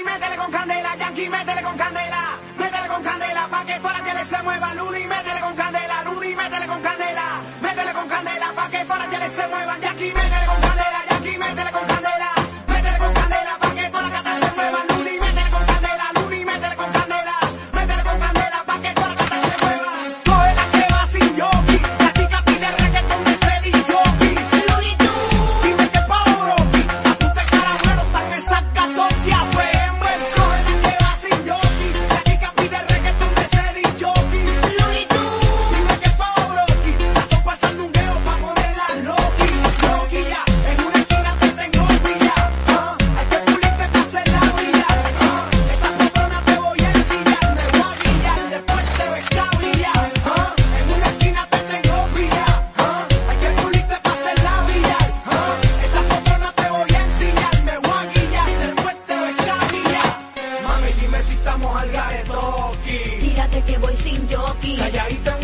métele con candela, Yankee, métele con candela, pa' que toda la tele se mueva, Luni, métele con candela, Luni, métele con candela, pa' que toda la tele se mueva, Yankee, métele con candela, Yankee, métele con candela, pa' que toda la cata se mueva, Luni, métele con candela, Luni, métele con candela, pa' que toda la cata se mueva. Coge la que va sin yoki, la chica pide reggaetón de Celi Jockey, Luni tú, dime que Pablo, apunte caramelo, hasta que saca Tokia, Fember. Coge la que va sin yoki, la chica pide reggaetón de Celi Jockey, Luni tú, dime que Pablo, estás pasando un gueo pa' ponerla Loki, Loki ya, en una esquina te tengo pilla, hay que pulirte pa' hacer la vida, esta patrona te voy a ensillar, me voy a guillar, después te ves cabrillar, en una esquina te tengo pilla, hay que pulirte pa' hacer la vida, esta patrona te voy a ensillar, me voy a guillar, después te ves cabrillar. Mami, dime si estamos al garetoki, Tírate que voy sin jockey. calladita